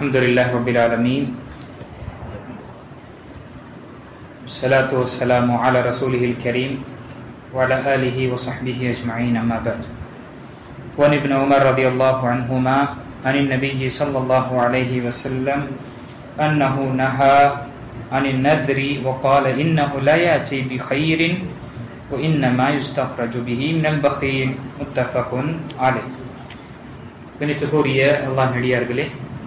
அல்ஹம்துலில்லாஹி ரப்பில் ஆலமீன். ஸலாத்து வஸ்ஸலாமு அலா ரசூலிஹில் கரீம் வ அலா ஆலிஹி வ ஸஹ்பிஹி அஜ்மஈன். அம்மா பஅத். வன் இப்னு உமர் ரலியல்லாஹு அன்ஹுமா அனின் நபிய்யி ஸல்லல்லாஹு அலைஹி வஸல்லம் அன்னஹு நஹா அனின் நத்ரி வ قال இன்னஹு லா யாதி பிகைரின் வ இன்னமா யுஸ்தக்ரஜு பிஹி மினல் பகீல். முத்தஃபகுன் அலைஹ். கணித்துக்குரிய அல்லாஹ் நடிகார்களே,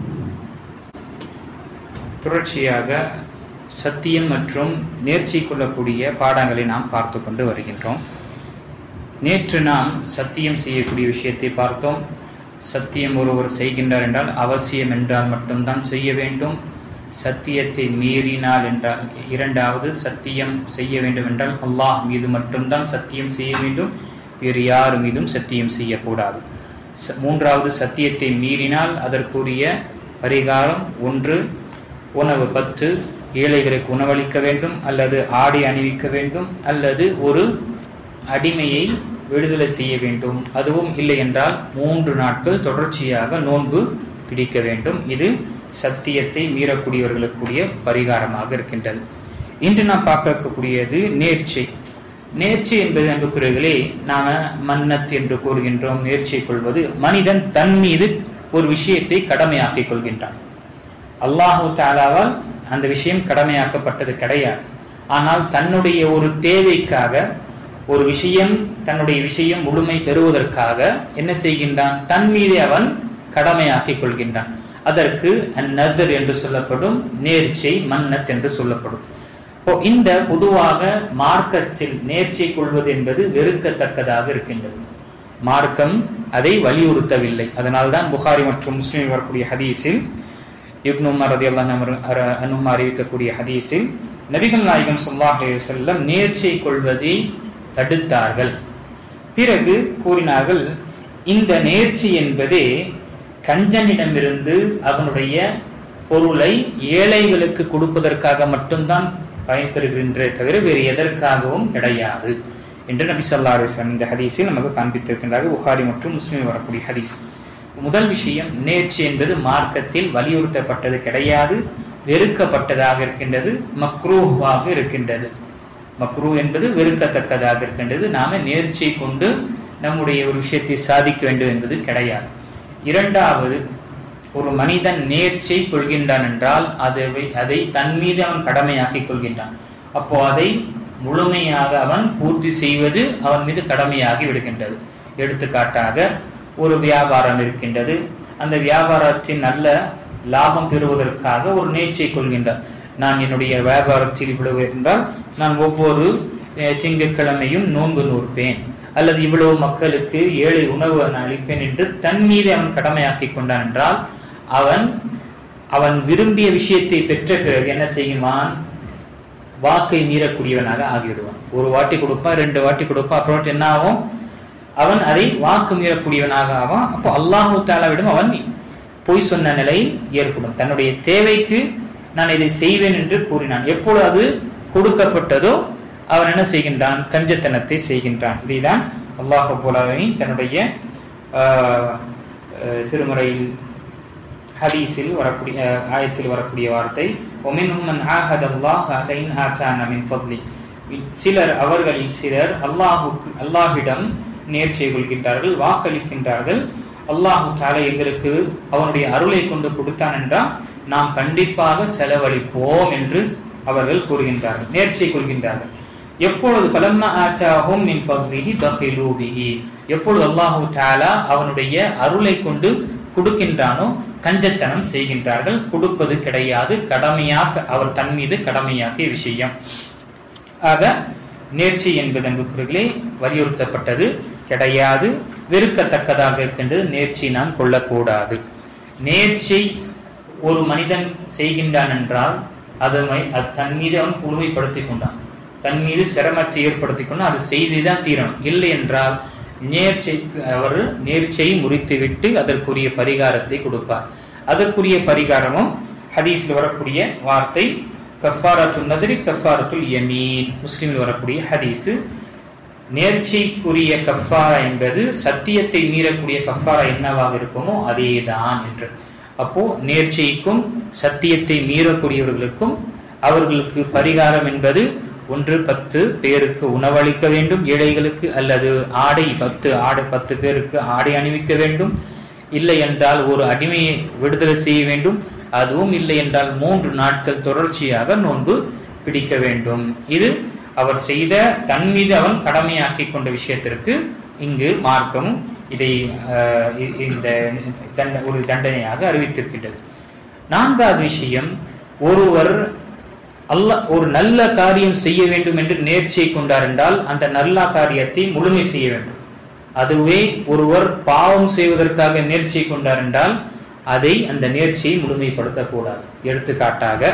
தொடர்ச்சியாக சத்தியம் மற்றும் நேர்ச்சி கொள்ளக்கூடிய பாடங்களை நாம் பார்த்து கொண்டு வருகின்றோம். நேற்று நாம் சத்தியம் செய்யக்கூடிய விஷயத்தை பார்த்தோம். சத்தியம் ஒருவர் செய்கின்றார் என்றால் அவசியம் என்றால் மட்டும்தான் செய்ய வேண்டும். சத்தியத்தை மீறினால் என்றால், இரண்டாவது சத்தியம் செய்ய வேண்டும் என்றால் அல்லாஹ் மீது மட்டும்தான் சத்தியம் செய்ய வேண்டும், வேறு யார் மீதும் சத்தியம் செய்யக்கூடாது. மூன்றாவது, சத்தியத்தை மீறினால் அதற்குரிய பரிகாரம் ஒன்று, உணவு 10 ஏழைகளுக்கு உணவளிக்க வேண்டும், அல்லது ஆடை அணிவிக்க வேண்டும், அல்லது ஒரு அடிமையை விடுதலை செய்ய வேண்டும். அதுவும் இல்லை என்றால் 3 நாட்கள் தொடர்ச்சியாக நோன்பு பிடிக்க வேண்டும். இது சத்தியத்தை மீறக்கூடியவர்களுக்குரிய பரிகாரமாக இருக்கின்றது. இன்று நாம் பார்க்கக்கூடியது நேர்ச்சை. நேர்ச்சி என்பது அன்புக்குரியவர்களே, நாம மன்னத் என்று கூறுகின்றோம். நேர்ச்சை கொள்வது, மனிதன் தன் மீது ஒரு விஷயத்தை கடமையாக்கிக் கொள்கின்றான். அல்லாஹு தஆலாவால் அந்த விஷயம் கடமையாக்கப்பட்டது கிடையாது. ஆனால் தன்னுடைய ஒரு தேவைக்காக, ஒரு விஷயம், தன்னுடைய விஷயம் முழுமை பெறுவதற்காக என்ன செய்கின்றான்? தன் மீது அவன் கடமையாக்கிக் கொள்கின்றான். அதற்கு அந்நதர் என்று சொல்லப்படும், நேர்ச்சை மன்னத் என்று சொல்லப்படும். இந்த பொதுவாக மார்க்கத்தில் நேர்ச்சை கொள்வது என்பது வெறுக்கத்தக்கதாக இருக்கின்றது. மார்க்கம் அதை வலியுறுத்தவில்லை. அதனால்தான் புகாரி மற்றும் முஸ்லிம் வரக்கூடிய ஹதீஸில், இப்னு உமர் ரலியல்லாஹு அன்ஹு அறிவிக்கக்கூடிய ஹதீஸில், நபிகள் நாயகம் ஸல்லல்லாஹு அலைஹி வஸல்லம் நேர்ச்சை கொள்வதை தடுத்தார்கள். பிறகு கூறினார்கள், இந்த நேர்ச்சி என்பதே கஞ்சனிடமிருந்து அவனுடைய பொருளை ஏழைகளுக்கு கொடுப்பதற்காக மட்டும்தான் பயன்பெறுகின்றே தவிர வேறு எதற்காகவும் கிடையாது என்று நபி ஸல்லல்லாஹு அலைஹி வஸல்லம் இந்த ஹதீஸில் நமக்கு காண்பித்திருக்கின்றார்கள். புகாரி மற்றும் முஸ்லிம் வரக்கூடிய ஹதீஸ். முதல் விஷயம், நேர்ச்சி என்பது மார்க்கத்தில் வலியுறுத்தப்பட்டது கிடையாது, வெறுக்கப்பட்டதாக இருக்கின்றது, மக்ரூஹாக இருக்கின்றது. மக்ரூ என்பது வெறுக்கத்தக்கதாக இருக்கின்றது. நாம நேர்ச்சை கொண்டு நம்முடைய ஒரு விஷயத்தை சாதிக்க வேண்டும் என்பது கிடையாது. இரண்டாவது, ஒரு மனிதன் நேர்ச்சை கொள்கின்றான் என்றால் அதை தன் மீது அவன் கடமையாக்கிக் கொள்கின்றான். அப்போ அதை முழுமையாக அவன் பூர்த்தி செய்வது அவன் மீது கடமையாகி விடுகின்றது. எடுத்துக்காட்டாக, ஒரு வியாபாரம் இருக்கின்றது. அந்த வியாபாரத்தின் நல்ல லாபம் பெறுவதற்காக ஒரு நேர்ச்சை கொள்கின்றான். நான் என்னுடைய வியாபாரத்தில் இவ்வளவு இருந்தால் நான் ஒவ்வொரு திங்கட்கிழமையும் நோன்பு நூற்பேன், அல்லது இவ்வளவு மக்களுக்கு ஏழை உணவு நான் அளிப்பேன் என்று தன் மீது அவன் கடமையாக்கி கொண்டான் என்றால் அவன் விரும்பிய விஷயத்தை பெற்ற பிறகு என்ன செய்வான்? வாக்கை மீறக்கூடியவனாக ஆகிவிடுவான். ஒரு வாட்டி கொடுப்பான், 2 வாட்டி கொடுப்பான், அப்புறம் என்ன ஆகும்? அவன் அதை வாக்கு மீறக்கூடியவனாக ஆவான். அப்போ அல்லாஹு தஆலாவிடம் அவன் பொய் சொன்ன நிலை ஏற்படும். தன்னுடைய தேவைக்கு நான் இதை செய்வேன் என்று கூறினான். எப்பொழுது அது கொடுக்கப்பட்டதோ அவன் என்ன செய்கின்றான்? கஞ்சத்தனத்தை செய்கின்றான். இதைதான் அல்லாஹ் ரப்பல் ஆலமீன் தன்னுடைய திருமறையில் ஹதீஸில் வரக்கூடிய ஆயத்தில் வரக்கூடிய வார்த்தை, ஒமின்ஹும் மன் ஆஹதல்லாஹ லைன் ஆதான மின் ஃபத்லி. அவர்களில் சிலர் அல்லாஹ்விடம் நேர்ச்சை கொள்கின்றார்கள், வாக்களிக்கின்றார்கள். அல்லாஹு தஆலா எங்களுக்கு அவனுடைய அருளை கொண்டு கொடுத்தான் என்றால் நாம் கண்டிப்பாக செலவழிப்போம் என்று அவர்கள் கூறுகின்றார்கள், நேர்ச்சை கொள்கின்றார்கள். எப்பொழுது ஃபலம்மா ஆதாஹும் மின் ஃபத்லிஹி பகிலூ பிஹி, எப்பொழுது அல்லாஹு தஆலா அவனுடைய அருளை கொண்டு கொடுக்கின்றானோ கஞ்சத்தனம் செய்கின்றார்கள். கொடுப்பது கிடையாது, கடமையாக அவர் தன் மீது கடமையாக்கிய விஷயம். ஆக நேர்ச்சி என்பது அன்புக்குரியவர்களே வலியுறுத்தப்பட்டது கிடையாது, வெறுக்கத்தக்கதாக இருக்கின்றது. நேர்ச்சி நாம் கொள்ளக்கூடாது. நேர்ச்சி ஒரு மனிதன் செய்கின்றான் என்றால் அது தன் மீது அவன் முழுமைப்படுத்திக் கொண்டான், தன் மீது சிரமத்தை ஏற்படுத்திக் கொண்டு அது செய்துதான் தீரணும். இல்லை என்றால் அவர் நேர்ச்சையை முறித்துவிட்டு அதற்குரிய பரிகாரத்தை கொடுப்பார். அதற்குரிய பரிகாரமும் ஹதீஸில் வரக்கூடிய வார்த்தை கஃபாரத்துல் நத்ரி கஃபாரத்துல் யமீன். முஸ்லிமில் வரக்கூடிய ஹதீஸு, நேர்ச்சிக்குரிய கஃபாரா என்பது சத்தியத்தை மீறக்கூடிய கஃபாரா என்னவாக இருக்குமோ அதேதான் என்று. அப்போ நேர்ச்சைக்கும் சத்தியத்தை மீறக்கூடியவர்களுக்கும் அவர்களுக்கு பரிகாரம் என்பது 10 பேருக்கு உணவளிக்க வேண்டும் ஏழைகளுக்கு, அல்லது ஆடை 10 பேருக்கு ஆடை அணிவிக்க வேண்டும், இல்லை என்றால் ஒரு அடிமையை விடுதலை செய்ய வேண்டும், அதுவும் இல்லை என்றால் 3 நாட்கள் தொடர்ச்சியாக நோன்பு பிடிக்க வேண்டும். இது அவர் செய்த தன் மீது அவன் கடமையாக்கி கொண்ட விஷயத்திற்கு இங்கு மார்க்கமும் இதை இந்த ஒரு தண்டனையாக அறிவித்திருக்கின்றது. 4வது விஷயம், ஒருவர் ஒரு நல்ல காரியம் செய்ய வேண்டும் என்று நேர்ச்சை கொண்டார் என்றால் அந்த நல்ல காரியத்தை முழுமை செய்ய வேண்டும். அதுவே ஒருவர் பாவம் செய்வதற்காக நேர்ச்சை கொண்டார் என்றால் அந்த நேர்ச்சியை முழுமைப்படுத்தக்கூடாது. எடுத்துக்காட்டாக,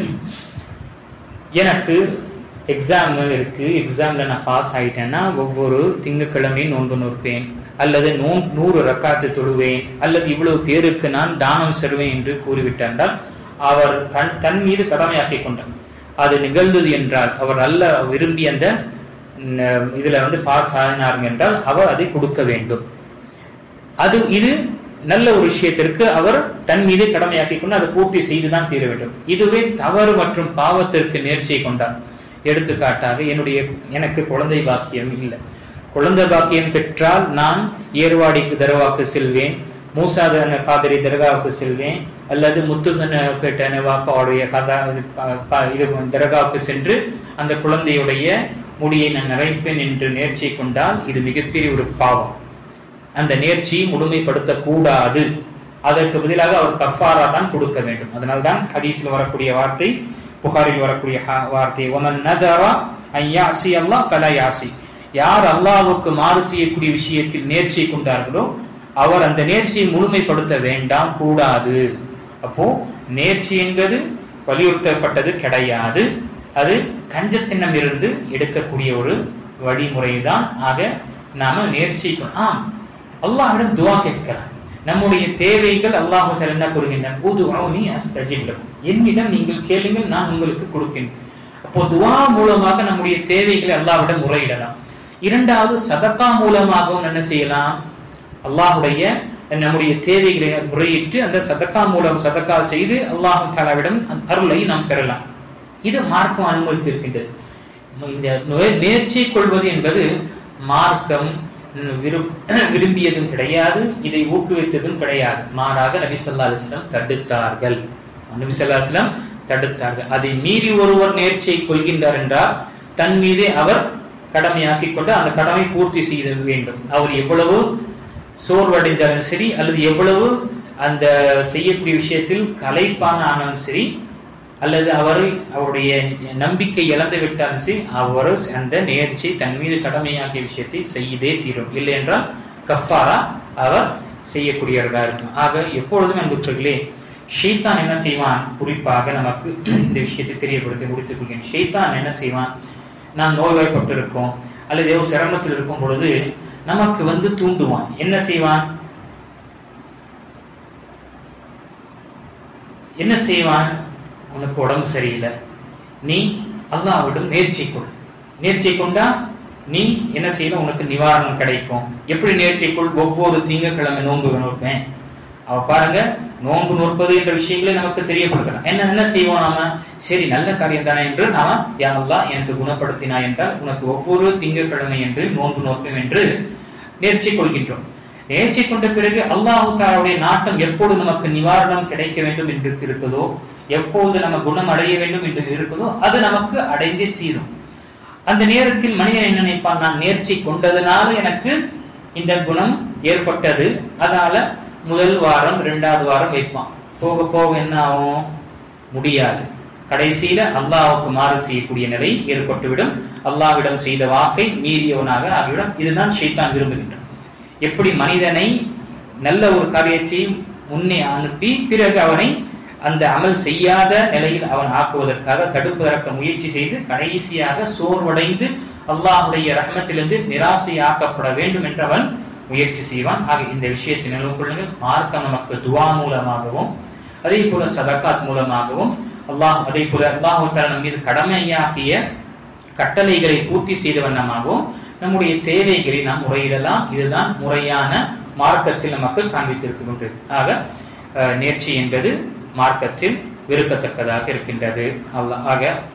எனக்கு எக்ஸாம் இருக்கு, எக்ஸாம்ல நான் பாஸ் ஆயிட்டேன்னா ஒவ்வொரு திங்கட்கிழமையும் நோன்பு நோற்பேன், அல்லது 100 ரக்காத்து தொழுவேன், அல்லது இவ்வளவு பேருக்கு நான் தானம் செல்வேன் என்று கூறிவிட்டால் அவர் தன் மீது கடமையாக்கி கொண்டார். அது நிகழ்ந்தது என்றால், அவர் நல்ல விரும்பி அந்த இதுல பாஸ் ஆனார் என்றால் அவர் அதை கொடுக்க வேண்டும். இது நல்ல ஒரு விஷயத்திற்கு அவர் தன் மீது கடமையாக்கி கொண்டு அதை பூர்த்தி செய்துதான் தீர வேண்டும். இதுவே தவறு மற்றும் பாவத்திற்கு நேர்ச்சை கொண்டார். எடுத்துக்காட்டாக, எனக்கு குழந்தை பாக்கியம் இல்லை, குழந்தை பாக்கியம் பெற்றால் நான் ஏர்வாடிக்கு தர்காவுக்கு செல்வேன், மூசா காதரி தர்காவுக்கு செல்வேன், அல்லது முத்துப்பேட்டை வாப்பாவுடைய தர்காவுக்கு சென்று அந்த குழந்தையுடைய முடியை நான் நிறைப்பேன் என்று நேர்ச்சை கொண்டால் இது மிகப்பெரிய ஒரு பாவம். அந்த நேர்ச்சியை முழுமைப்படுத்தக்கூடாது. அதற்கு பதிலாக அவர் கஃபாரா தான் கொடுக்க வேண்டும். அதனால்தான் ஹதீஸில் வரக்கூடிய வார்த்தை, புகாரில் வரக்கூடிய வார்த்தை, யார் அல்லாஹ்வுக்கு மாறு செய்யக்கூடிய விஷயத்தில் நேர்ச்சை கொண்டார்களோ அவர் அந்த நேர்ச்சியை முழுமைப்படுத்த வேண்டாம், கூடாது. அப்போ நேர்ச்சி என்பது வலியுறுத்தப்பட்டது கிடையாது. அது கஞ்சத்தினம் இருந்து எடுக்கக்கூடிய ஒரு வழிமுறைதான். ஆக நாம நேர்ச்சிக்கு அல்லாஹ்விடம் துஆ கேட்கலாம். நம்முடைய தேவைகள் அல்லாஹ் என்ன கூறுகின்றான், உதுஊனி அஸ்தஜிப் லக்கும், என்னிடம் நீங்கள் கேளுங்கள் நான் உங்களுக்கு கொடுக்கின்றேன். அப்போ துஆ மூலமாக நம்முடைய தேவைகளை அல்லாஹ்விடம் முறையிடலாம். 2வது, சதகா மூலமாகவும் என்ன செய்யலாம், அல்லாஹ்வுடைய நம்முடைய தேவைகளை முறையிட்டு அந்த சதகா மூலம் சதகா செய்து அல்லாஹ் தஆலாவிடம் அருளை நாம் பெறலாம். இது மார்க்கம் அனுமதித்திருக்கின்றது. இந்த நேர்ச்சை கொள்வது என்பது மார்க்கம் விரும்பியதும் கிடையாது, இதை ஊக்குவித்ததும் கிடையாது. மாறாக நபி ஸல்லல்லாஹு அலைஹி வஸல்லம் தடுத்தார்கள். அதை மீறி ஒருவர் நேர்ச்சை கொள்கின்றார் என்றால் தன் மீதே அவர் கடமையாக்கி கொண்டு அந்த கடமை பூர்த்தி செய்ய வேண்டும். அவர் எவ்வளவு சோர்வடைந்தாலும் சரி, அல்லது எவ்வளவு அந்த செய்யக்கூடிய விஷயத்தில் களைப்பான ஆனாலும் சரி, அல்லது அவருடைய நம்பிக்கை இழந்து விட்டாலும் சரி, அவர் அந்த நேர்ச்சி தன் மீது கடமையாக்கிய விஷயத்தை செய்தே தீரும். இல்லை என்றால் கஃபாரா அவர் செய்யக்கூடியவர்களாக இருக்கும். ஆக எப்பொழுதும் அன்புகளே, ஷைத்தான் என்ன செய்வான், குறிப்பாக நமக்கு இந்த விஷயத்தை தெரியப்படுத்தி முடித்துக் கொள்கிறேன். ஷைத்தான் என்ன செய்வான், நாம் நோய்வாய்ப்பட்டு இருக்கோம் அல்லது ஏதோ சிரமத்தில் இருக்கும் பொழுது நமக்கு தூண்டுவான். என்ன செய்வான், உனக்கு உடம்பு சரியில்லை, நீ அல்லாஹ்விடம் நேர்ச்சை கொண்டா நீ என்ன செய்யணும், உனக்கு நிவாரணம் கிடைக்கும். எப்படி நேர்ச்சைக்குள், ஒவ்வொரு திங்கட்கிழமை நோன்பு நோற்பேன். பாருங்க, நோன்பு நோற்பது என்ற விஷயங்களை நமக்கு தெரியப்படுத்தலாம். என்ன செய்வோம் நாம, சரி நல்ல காரியம் தானே என்று நாம, யா அல்லாஹ் எனக்கு குணப்படுத்தினா என்றால் உனக்கு ஒவ்வொரு திங்கட்கிழமை என்று நோன்பு நோற்பேன் என்று நேர்ச்சை கொள்கின்றோம். நேர்ச்சை கொண்ட பிறகு அல்லாஹ் தஆலாவுடைய நாட்டம் எப்போது நமக்கு நிவாரணம் கிடைக்க வேண்டும் என்று இருக்குதோ, எப்போது நம்ம குணம் அடைய வேண்டும் என்று இருக்குதோ அது நமக்கு அடைந்தே தீரும். அந்த நேரத்தில் மனிதன் என்ன நினைப்பான், நான் நேர்ச்சை கொண்டதனால எனக்கு இந்த குணம் ஏற்பட்டது, அதனால முதல் வாரம் 2வது வாரம் வைப்பான். போக போக என்ன ஆகும், முடியாது. கடைசியில அல்லாஹ்வுக்கு மாறு செய்யக்கூடிய நிலை ஏற்பட்டுவிடும். அல்லாஹ்விடம் செய்த வாக்கை மீறியவனாக ஆகிவிடும். இதுதான் ஷைத்தான் விரும்புகின்றான். எப்படி மனிதனை நல்ல ஒரு காரியத்தை முன்னே அனுப்பி பிறகு அவனை அந்த அமல் செய்யாத நிலையில் அவன் ஆக்குவதற்காக தடுப்பதற்கு முயற்சி செய்து கடைசியாக சோர்வடைந்து அல்லாஹ்வுடைய ரஹ்மத்திலிருந்து நிராசையாக்கப்பட வேண்டும் என்று அவன் முயற்சி செய்வான். ஆக இந்த விஷயத்தை நினைவு கொள்ளுங்கள். மார்க்கம் நமக்கு துஆ மூலமாகவும் அதே போல சதகாத் மூலமாகவும் அதே போல அல்லாஹ் தஆலா மீது கடமையாக்கிய கட்டளைகளை பூர்த்தி செய்த வண்ணமாகவும் நம்முடைய தேவைகளை நாம் முறையிடலாம். இதுதான் முறையான மார்க்கத்தில் நமக்கு காண்பித்திருக்கின்றது. ஆக நேர்ச்சி என்பது மார்க்கத்தில் வெறுக்கத்தக்கதாக இருக்கின்றது. ஆக